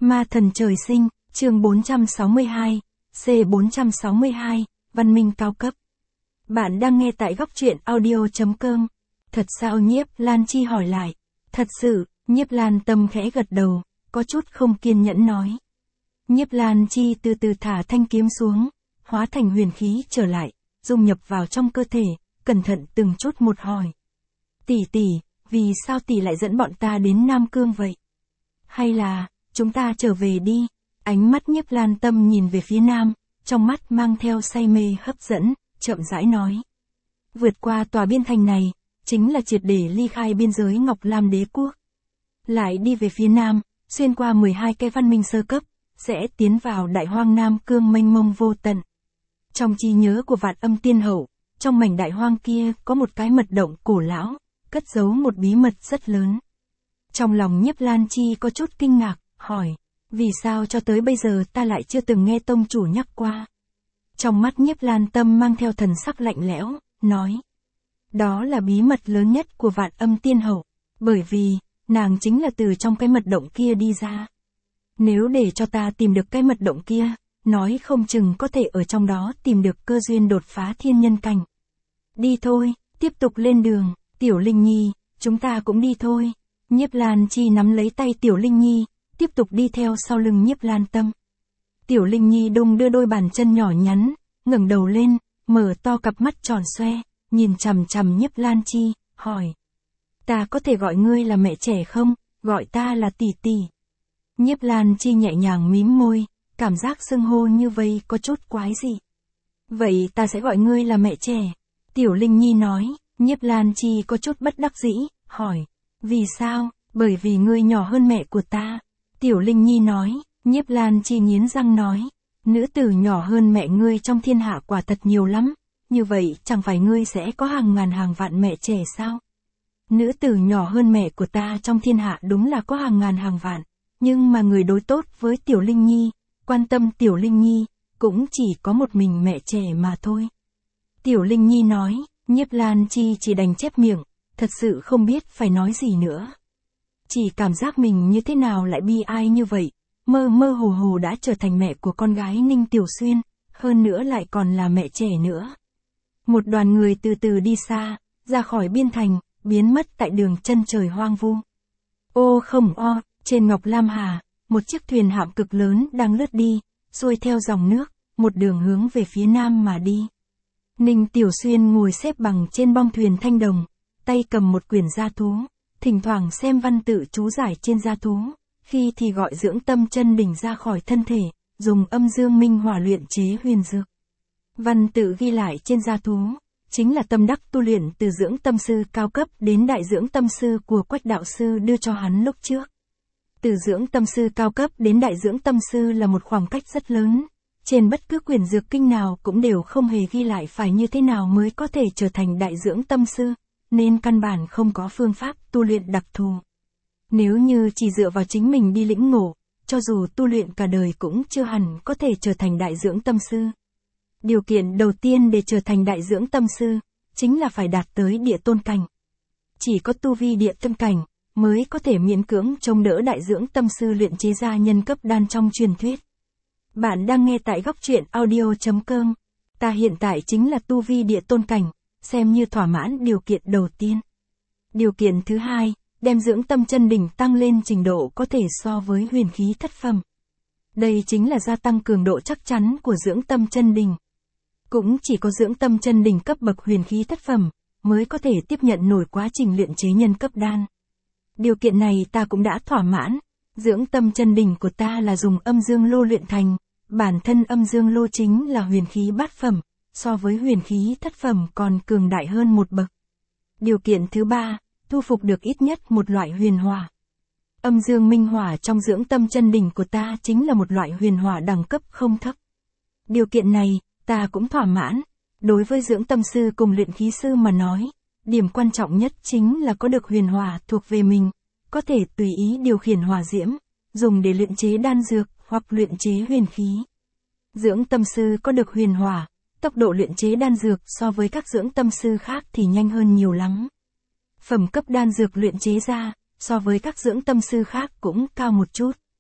Ma thần trời sinh, chương 462, C462, văn minh cao cấp. Bạn đang nghe tại góc truyện audio.com. Thật sao Nhiếp Lan Chi hỏi lại. Thật sự, Nhiếp Lan Tâm khẽ gật đầu, có chút không kiên nhẫn nói. Nhiếp Lan Chi từ từ thả thanh kiếm xuống, hóa thành huyền khí trở lại, dung nhập vào trong cơ thể, cẩn thận từng chút một hỏi. Tỷ tỷ, vì sao tỷ lại dẫn bọn ta đến Nam Cương vậy? Hay là, chúng ta trở về đi? Ánh mắt Nhiếp Lan Tâm nhìn về phía nam, trong mắt mang theo say mê hấp dẫn, chậm rãi nói. Vượt qua tòa biên thành này, chính là triệt để ly khai biên giới Ngọc Lam Đế quốc. Lại đi về phía nam, xuyên qua 12 cái văn minh sơ cấp, sẽ tiến vào đại hoang Nam Cương mênh mông vô tận. Trong trí nhớ của Vạn Âm Tiên Hậu, trong mảnh đại hoang kia có một cái mật động cổ lão, cất giấu một bí mật rất lớn. Trong lòng Nhiếp Lan Chi có chút kinh ngạc, hỏi, vì sao cho tới bây giờ ta lại chưa từng nghe tông chủ nhắc qua? Trong mắt Nhiếp Lan Tâm mang theo thần sắc lạnh lẽo, nói, đó là bí mật lớn nhất của Vạn Âm Tiên Hậu, bởi vì, nàng chính là từ trong cái mật động kia đi ra. Nếu để cho ta tìm được cái mật động kia, nói không chừng có thể ở trong đó tìm được cơ duyên đột phá thiên nhân cảnh. Đi thôi, tiếp tục lên đường, Tiểu Linh Nhi, chúng ta cũng đi thôi. Nhiếp Lan Chi nắm lấy tay Tiểu Linh Nhi, tiếp tục đi theo sau lưng Nhiếp Lan Tâm. Tiểu Linh Nhi đung đưa đôi bàn chân nhỏ nhắn, ngẩng đầu lên, mở to cặp mắt tròn xoe, nhìn chằm chằm Nhiếp Lan Chi, hỏi. Ta có thể gọi ngươi là mẹ trẻ không, gọi ta là tỷ tỷ. Nhiếp Lan Chi nhẹ nhàng mím môi, cảm giác xưng hô như vậy có chút quái dị. Vậy ta sẽ gọi ngươi là mẹ trẻ. Tiểu Linh Nhi nói, Nhiếp Lan Chi có chút bất đắc dĩ, hỏi. Vì sao? Bởi vì ngươi nhỏ hơn mẹ của ta. Tiểu Linh Nhi nói, Nhiếp Lan Chi nghiến răng nói. Nữ tử nhỏ hơn mẹ ngươi trong thiên hạ quả thật nhiều lắm. Như vậy chẳng phải ngươi sẽ có hàng ngàn hàng vạn mẹ trẻ sao? Nữ tử nhỏ hơn mẹ của ta trong thiên hạ đúng là có hàng ngàn hàng vạn. Nhưng mà người đối tốt với Tiểu Linh Nhi, quan tâm Tiểu Linh Nhi, cũng chỉ có một mình mẹ trẻ mà thôi. Tiểu Linh Nhi nói, Nhiếp Lan Chi chỉ đành chép miệng, thật sự không biết phải nói gì nữa. Chỉ cảm giác mình như thế nào lại bi ai như vậy, mơ mơ hồ hồ đã trở thành mẹ của con gái Ninh Tiểu Xuyên, hơn nữa lại còn là mẹ trẻ nữa. Một đoàn người từ từ đi xa, ra khỏi biên thành, biến mất tại đường chân trời hoang vu. Ô không o, trên Ngọc Lam Hà, một chiếc thuyền hạm cực lớn đang lướt đi, xuôi theo dòng nước, một đường hướng về phía nam mà đi. Ninh Tiểu Xuyên ngồi xếp bằng trên bong thuyền thanh đồng, tay cầm một quyển gia thú, thỉnh thoảng xem văn tự chú giải trên gia thú, khi thì gọi dưỡng tâm chân đỉnh ra khỏi thân thể, dùng âm dương minh hỏa luyện chế huyền dược. Văn tự ghi lại trên gia thú, chính là tâm đắc tu luyện từ dưỡng tâm sư cao cấp đến đại dưỡng tâm sư của Quách đạo sư đưa cho hắn lúc trước. Từ dưỡng tâm sư cao cấp đến đại dưỡng tâm sư là một khoảng cách rất lớn. Trên bất cứ quyển dược kinh nào cũng đều không hề ghi lại phải như thế nào mới có thể trở thành đại dưỡng tâm sư, nên căn bản không có phương pháp tu luyện đặc thù. Nếu như chỉ dựa vào chính mình đi lĩnh ngộ, cho dù tu luyện cả đời cũng chưa hẳn có thể trở thành đại dưỡng tâm sư. Điều kiện đầu tiên để trở thành đại dưỡng tâm sư, chính là phải đạt tới địa tôn cảnh. Chỉ có tu vi địa tâm cảnh, mới có thể miễn cưỡng chống đỡ đại dưỡng tâm sư luyện chế ra nhân cấp đan trong truyền thuyết. Bạn đang nghe tại góc truyện audio.com. Ta hiện tại chính là tu vi địa tôn cảnh, xem như thỏa mãn điều kiện đầu tiên. Điều kiện thứ hai, đem dưỡng tâm chân đỉnh tăng lên trình độ có thể so với huyền khí thất phẩm. Đây chính là gia tăng cường độ chắc chắn của dưỡng tâm chân đỉnh. Cũng chỉ có dưỡng tâm chân đỉnh cấp bậc huyền khí thất phẩm, mới có thể tiếp nhận nổi quá trình luyện chế nhân cấp đan. Điều kiện này ta cũng đã thỏa mãn. Dưỡng tâm chân đỉnh của ta là dùng âm dương lô luyện thành, bản thân âm dương lô chính là huyền khí bát phẩm, so với huyền khí thất phẩm còn cường đại hơn một bậc. Điều kiện thứ ba, thu phục được ít nhất một loại huyền hỏa. Âm dương minh hỏa trong dưỡng tâm chân đỉnh của ta chính là một loại huyền hỏa đẳng cấp không thấp. Điều kiện này, ta cũng thỏa mãn. Đối với dưỡng tâm sư cùng luyện khí sư mà nói, điểm quan trọng nhất chính là có được huyền hỏa thuộc về mình, có thể tùy ý điều khiển hỏa diễm, dùng để luyện chế đan dược hoặc luyện chế huyền khí. Dưỡng tâm sư có được huyền hỏa, tốc độ luyện chế đan dược so với các dưỡng tâm sư khác thì nhanh hơn nhiều lắm. Phẩm cấp đan dược luyện chế ra, so với các dưỡng tâm sư khác cũng cao một chút.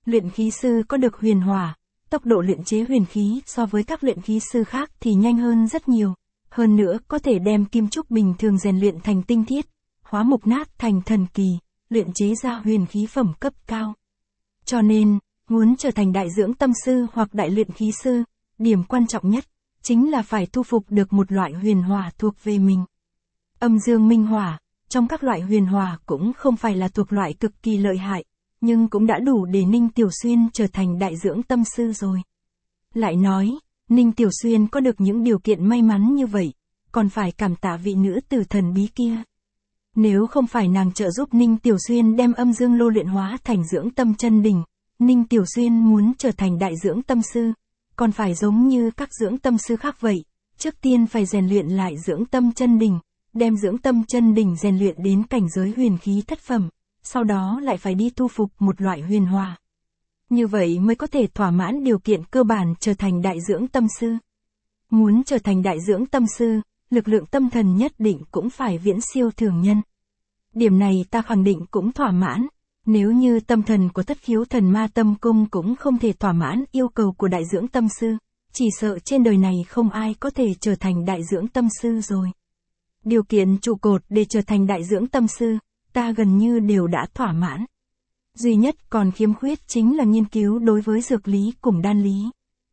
Luyện khí sư có được huyền hỏa, tốc độ luyện chế huyền khí so với các luyện khí sư khác thì nhanh hơn rất nhiều. Hơn nữa có thể đem kim trúc bình thường rèn luyện thành tinh thiết, hóa mục nát thành thần kỳ, luyện chế ra huyền khí phẩm cấp cao. Cho nên, muốn trở thành đại dưỡng tâm sư hoặc đại luyện khí sư, điểm quan trọng nhất chính là phải thu phục được một loại huyền hỏa thuộc về mình. Âm dương minh hỏa, trong các loại huyền hỏa cũng không phải là thuộc loại cực kỳ lợi hại, nhưng cũng đã đủ để Ninh Tiểu Xuyên trở thành đại dưỡng tâm sư rồi. Lại nói, Ninh Tiểu Xuyên có được những điều kiện may mắn như vậy, còn phải cảm tạ vị nữ tử thần bí kia. Nếu không phải nàng trợ giúp Ninh Tiểu Xuyên đem âm dương lô luyện hóa thành dưỡng tâm chân đỉnh, Ninh Tiểu Xuyên muốn trở thành đại dưỡng tâm sư, còn phải giống như các dưỡng tâm sư khác vậy, trước tiên phải rèn luyện lại dưỡng tâm chân đỉnh, đem dưỡng tâm chân đỉnh rèn luyện đến cảnh giới huyền khí thất phẩm, sau đó lại phải đi thu phục một loại huyền hỏa. Như vậy mới có thể thỏa mãn điều kiện cơ bản trở thành đại dưỡng tâm sư. Muốn trở thành đại dưỡng tâm sư, lực lượng tâm thần nhất định cũng phải viễn siêu thường nhân. Điểm này ta khẳng định cũng thỏa mãn. Nếu như tâm thần của Thất Khiếu Thần Ma Tâm Cung cũng không thể thỏa mãn yêu cầu của đại dưỡng tâm sư, chỉ sợ trên đời này không ai có thể trở thành đại dưỡng tâm sư rồi. Điều kiện trụ cột để trở thành đại dưỡng tâm sư, ta gần như đều đã thỏa mãn. Duy nhất còn khiếm khuyết chính là nghiên cứu đối với dược lý cùng đan lý.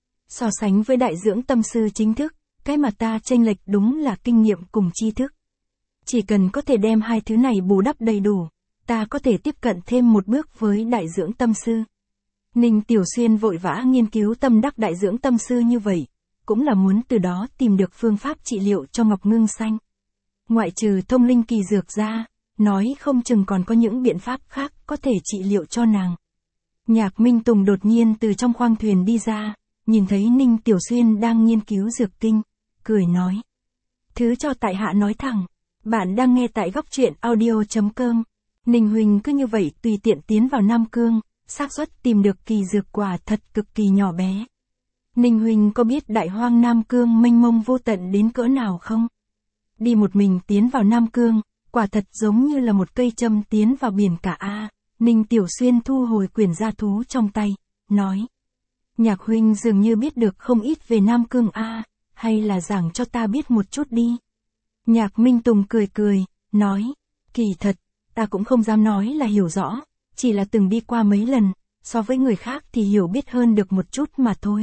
So sánh với đại dưỡng tâm sư chính thức, cái mà ta chênh lệch đúng là kinh nghiệm cùng tri thức. Chỉ cần có thể đem hai thứ này bù đắp đầy đủ, ta có thể tiếp cận thêm một bước với đại dưỡng tâm sư. Ninh Tiểu Xuyên vội vã nghiên cứu tâm đắc đại dưỡng tâm sư như vậy, cũng là muốn từ đó tìm được phương pháp trị liệu cho Ngọc Ngưng Xanh. Ngoại trừ thông linh kỳ dược ra, nói không chừng còn có những biện pháp khác có thể trị liệu cho nàng. Nhạc Minh Tùng đột nhiên từ trong khoang thuyền đi ra, nhìn thấy Ninh Tiểu Xuyên đang nghiên cứu dược kinh, cười nói. Thứ cho tại hạ nói thẳng, bạn đang nghe tại góc truyện audio.com. Ninh huynh cứ như vậy tùy tiện tiến vào Nam Cương, xác suất tìm được kỳ dược quả thật cực kỳ nhỏ bé. Ninh huynh có biết đại hoang Nam Cương mênh mông vô tận đến cỡ nào không? Đi một mình tiến vào Nam Cương, quả thật giống như là một cây châm tiến vào biển cả a. Ninh Tiểu Xuyên thu hồi quyển gia thú trong tay, nói. Nhạc huynh dường như biết được không ít về Nam Cương a, hay là giảng cho ta biết một chút đi. Nhạc Minh Tùng cười cười, nói. Kỳ thật, ta cũng không dám nói là hiểu rõ, chỉ là từng đi qua mấy lần, so với người khác thì hiểu biết hơn được một chút mà thôi.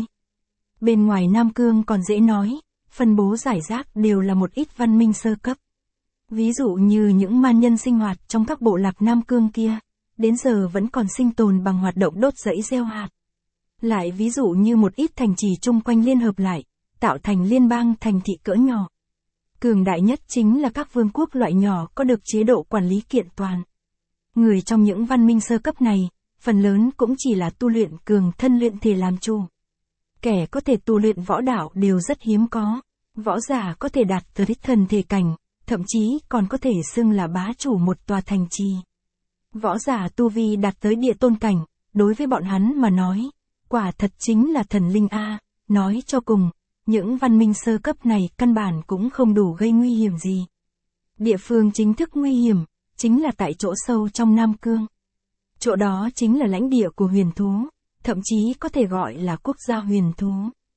Bên ngoài Nam Cương còn dễ nói, phân bố giải rác đều là một ít văn minh sơ cấp. Ví dụ như những man nhân sinh hoạt trong các bộ lạc Nam Cương kia, đến giờ vẫn còn sinh tồn bằng hoạt động đốt rẫy gieo hạt. Lại ví dụ như một ít thành trì chung quanh liên hợp lại, tạo thành liên bang thành thị cỡ nhỏ. Cường đại nhất chính là các vương quốc loại nhỏ có được chế độ quản lý kiện toàn. Người trong những văn minh sơ cấp này, phần lớn cũng chỉ là tu luyện cường thân luyện thể làm chủ. Kẻ có thể tu luyện võ đạo đều rất hiếm có. Võ giả có thể đạt tới thần thể cảnh, thậm chí còn có thể xưng là bá chủ một tòa thành trì. Võ giả tu vi đạt tới địa tôn cảnh, đối với bọn hắn mà nói, quả thật chính là thần linh a. Nói cho cùng, những văn minh sơ cấp này căn bản cũng không đủ gây nguy hiểm gì. Địa phương chính thức nguy hiểm, chính là tại chỗ sâu trong Nam Cương. Chỗ đó chính là lãnh địa của huyền thú, thậm chí có thể gọi là quốc gia huyền thú.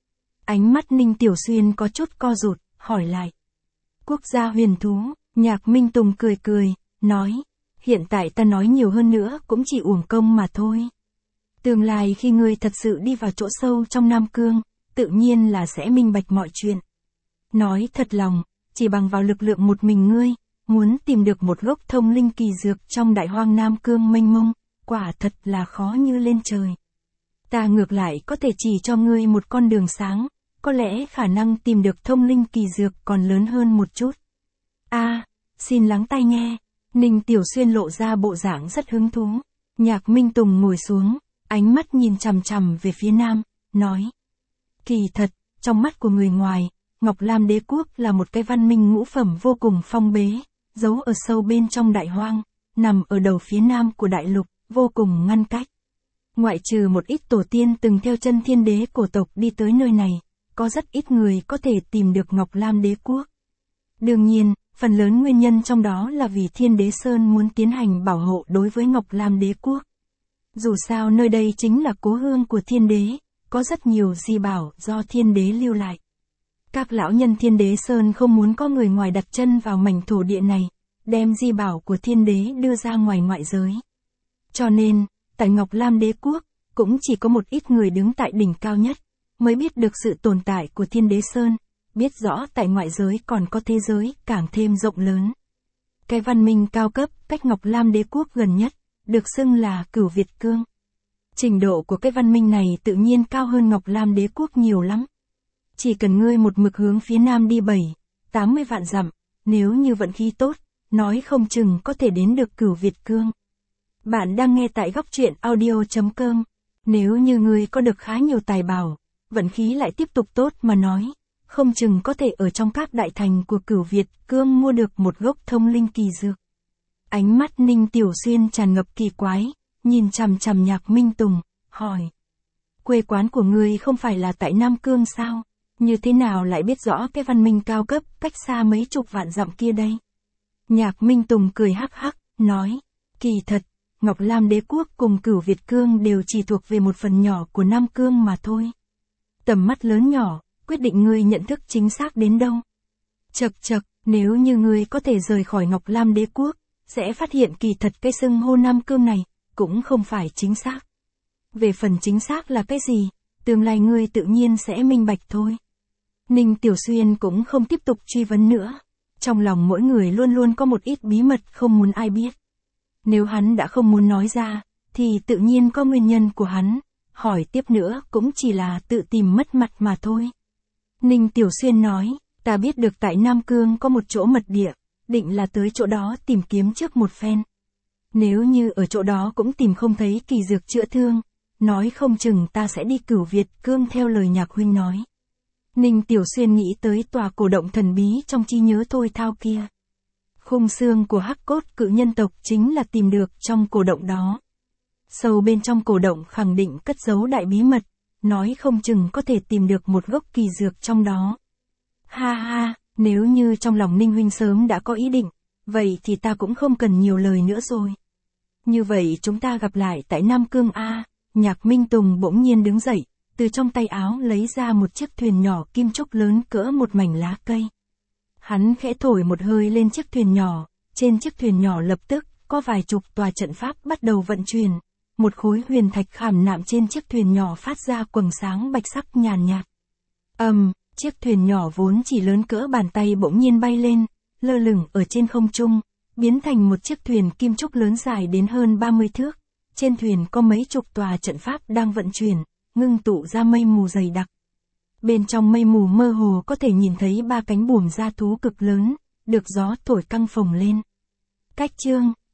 Ánh mắt Ninh Tiểu Xuyên có chút co rụt, hỏi lại. Quốc gia huyền thú, Nhạc Minh Tùng cười cười, nói. Hiện tại ta nói nhiều hơn nữa cũng chỉ uổng công mà thôi. Tương lai khi ngươi thật sự đi vào chỗ sâu trong Nam Cương, tự nhiên là sẽ minh bạch mọi chuyện. Nói thật lòng, chỉ bằng vào lực lượng một mình ngươi, muốn tìm được một gốc thông linh kỳ dược trong đại hoang Nam Cương mênh mông, quả thật là khó như lên trời. Ta ngược lại có thể chỉ cho ngươi một con đường sáng, có lẽ khả năng tìm được thông linh kỳ dược còn lớn hơn một chút. Xin lắng tai nghe. Ninh Tiểu Xuyên lộ ra bộ dạng rất hứng thú. Nhạc Minh Tùng ngồi xuống, ánh mắt nhìn chằm chằm về phía nam, nói. Kỳ thật, trong mắt của người ngoài, Ngọc Lam Đế Quốc là một cái văn minh ngũ phẩm vô cùng phong bế, giấu ở sâu bên trong đại hoang, nằm ở đầu phía nam của đại lục, vô cùng ngăn cách. Ngoại trừ một ít tổ tiên từng theo chân thiên đế cổ tộc đi tới nơi này, có rất ít người có thể tìm được Ngọc Lam Đế Quốc. Đương nhiên, phần lớn nguyên nhân trong đó là vì Thiên Đế Sơn muốn tiến hành bảo hộ đối với Ngọc Lam Đế Quốc. Dù sao nơi đây chính là cố hương của thiên đế, có rất nhiều di bảo do thiên đế lưu lại. Các lão nhân Thiên Đế Sơn không muốn có người ngoài đặt chân vào mảnh thổ địa này, đem di bảo của thiên đế đưa ra ngoài ngoại giới. Cho nên, tại Ngọc Lam Đế Quốc, cũng chỉ có một ít người đứng tại đỉnh cao nhất, mới biết được sự tồn tại của Thiên Đế Sơn, biết rõ tại ngoại giới còn có thế giới càng thêm rộng lớn. Cái văn minh cao cấp cách Ngọc Lam Đế Quốc gần nhất, được xưng là Cửu Việt Cương. Trình độ của cái văn minh này tự nhiên cao hơn Ngọc Lam Đế Quốc nhiều lắm. Chỉ cần ngươi một mực hướng phía nam đi 7-80 vạn dặm, nếu như vận khí tốt, nói không chừng có thể đến được Cửu Việt Cương. Bạn đang nghe tại góc truyện audio.com. Nếu như ngươi có được khá nhiều tài bảo, vận khí lại tiếp tục tốt mà nói, không chừng có thể ở trong các đại thành của Cửu Việt Cương mua được một gốc thông linh kỳ dược. Ánh mắt Ninh Tiểu Xuyên tràn ngập kỳ quái, nhìn chằm chằm Nhạc Minh Tùng, hỏi. Quê quán của ngươi không phải là tại Nam Cương sao? Như thế nào lại biết rõ cái văn minh cao cấp cách xa mấy chục vạn dặm kia đây? Nhạc Minh Tùng cười hắc hắc, nói. Kỳ thật, Ngọc Lam Đế Quốc cùng Cửu Việt Cương đều chỉ thuộc về một phần nhỏ của Nam Cương mà thôi. Tầm mắt lớn nhỏ, quyết định ngươi nhận thức chính xác đến đâu. Chậc chậc, nếu như ngươi có thể rời khỏi Ngọc Lam Đế Quốc, sẽ phát hiện kỳ thật cái xưng hô Nam Cương này, cũng không phải chính xác. Về phần chính xác là cái gì, tương lai ngươi tự nhiên sẽ minh bạch thôi. Ninh Tiểu Xuyên cũng không tiếp tục truy vấn nữa. Trong lòng mỗi người luôn luôn có một ít bí mật không muốn ai biết. Nếu hắn đã không muốn nói ra, thì tự nhiên có nguyên nhân của hắn. Hỏi tiếp nữa cũng chỉ là tự tìm mất mặt mà thôi. Ninh Tiểu Xuyên nói, ta biết được tại Nam Cương có một chỗ mật địa, định là tới chỗ đó tìm kiếm trước một phen. Nếu như ở chỗ đó cũng tìm không thấy kỳ dược chữa thương, nói không chừng ta sẽ đi Cửu Việt Cương theo lời Nhạc huynh nói. Ninh Tiểu Xuyên nghĩ tới tòa cổ động thần bí trong trí nhớ thôi thao kia. Khung xương của hắc cốt cự nhân tộc chính là tìm được trong cổ động đó. Sâu bên trong cổ động khẳng định cất giấu đại bí mật, nói không chừng có thể tìm được một gốc kỳ dược trong đó. Ha ha, nếu như trong lòng Ninh huynh sớm đã có ý định, vậy thì ta cũng không cần nhiều lời nữa rồi. Như vậy chúng ta gặp lại tại Nam Cương A. Nhạc Minh Tùng bỗng nhiên đứng dậy, từ trong tay áo lấy ra một chiếc thuyền nhỏ kim trúc lớn cỡ một mảnh lá cây. Hắn khẽ thổi một hơi lên chiếc thuyền nhỏ, trên chiếc thuyền nhỏ lập tức, có vài chục tòa trận pháp bắt đầu vận chuyển. Một khối huyền thạch khảm nạm trên chiếc thuyền nhỏ phát ra quầng sáng bạch sắc nhàn nhạt. Chiếc thuyền nhỏ vốn chỉ lớn cỡ bàn tay bỗng nhiên bay lên, lơ lửng ở trên không trung, biến thành một chiếc thuyền kim trúc lớn dài đến hơn 30 thước. Trên thuyền có mấy chục tòa trận pháp đang vận chuyển, ngưng tụ ra mây mù dày đặc. Bên trong mây mù mơ hồ có thể nhìn thấy 3 cánh buồm dã thú cực lớn, được gió thổi căng phồng lên. Cách chương